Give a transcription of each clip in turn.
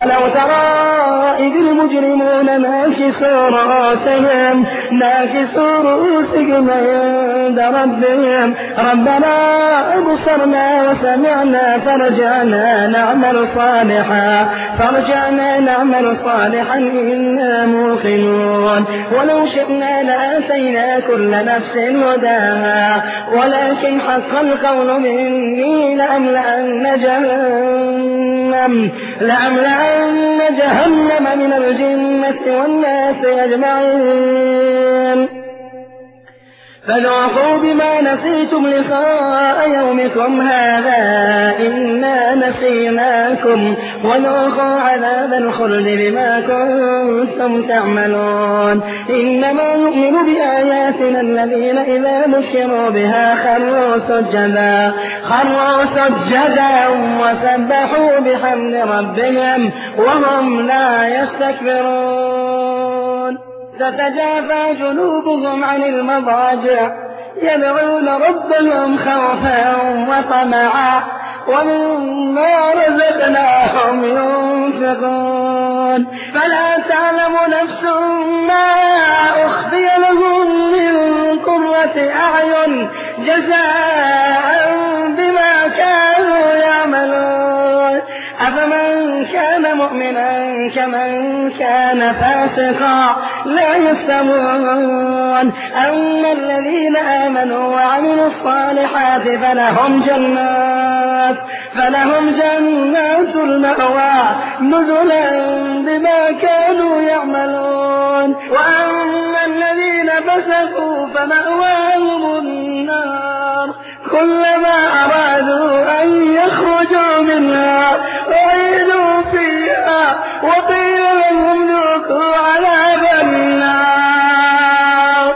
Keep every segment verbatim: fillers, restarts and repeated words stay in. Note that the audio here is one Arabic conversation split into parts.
لو ترى إذ المجرمون ناكسوا رؤوسهم ناكسوا رؤوسهم عند ربهم ربنا أبصرنا وسمعنا فارجعنا نعمل صالحا فارجعنا نعمل صالحا إنا موقنون ولو شئنا لآتينا كل نفس هداها ولكن حق القول مني لأملأن جهنم لأملأن جهنم من الجنة والناس أجمعين فذوقوا بما نسيتم لقاء يومكم هذا إنا نسيناكم وذوقوا عذاب الخلد بما كنتم تعملون إنما يؤمن بآياتنا الذين إذا ذكروا بها خروا سجدا خروا سجدا وسبحوا بحمد ربهم وهم لا يستكبرون تتجافى جنوبهم عن المضاجع يدعون ربهم خوفا وطمعا ومما رزقناهم ينفقون فلا تعلم نفس ما أخفي لهم من قرة أعين جزاء بما كانوا يعملون أفمن كان مؤمنا كمن كان فاسقا لا يستوون أما الذين آمنوا وعملوا الصالحات فلهم جنات فلهم جنات المأوى نزلا بما كانوا يعملون وأما الذين فسقوا فمأواهم النار كلما أرادوا أن يخرجوا منها أعيدوا فيها وقيل لهم ذوقوا عذاب النار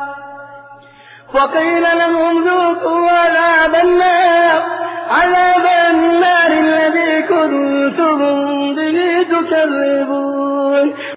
وقيل لهم ذوقوا عذاب النار عذاب النار الذي كنتم به تكذبون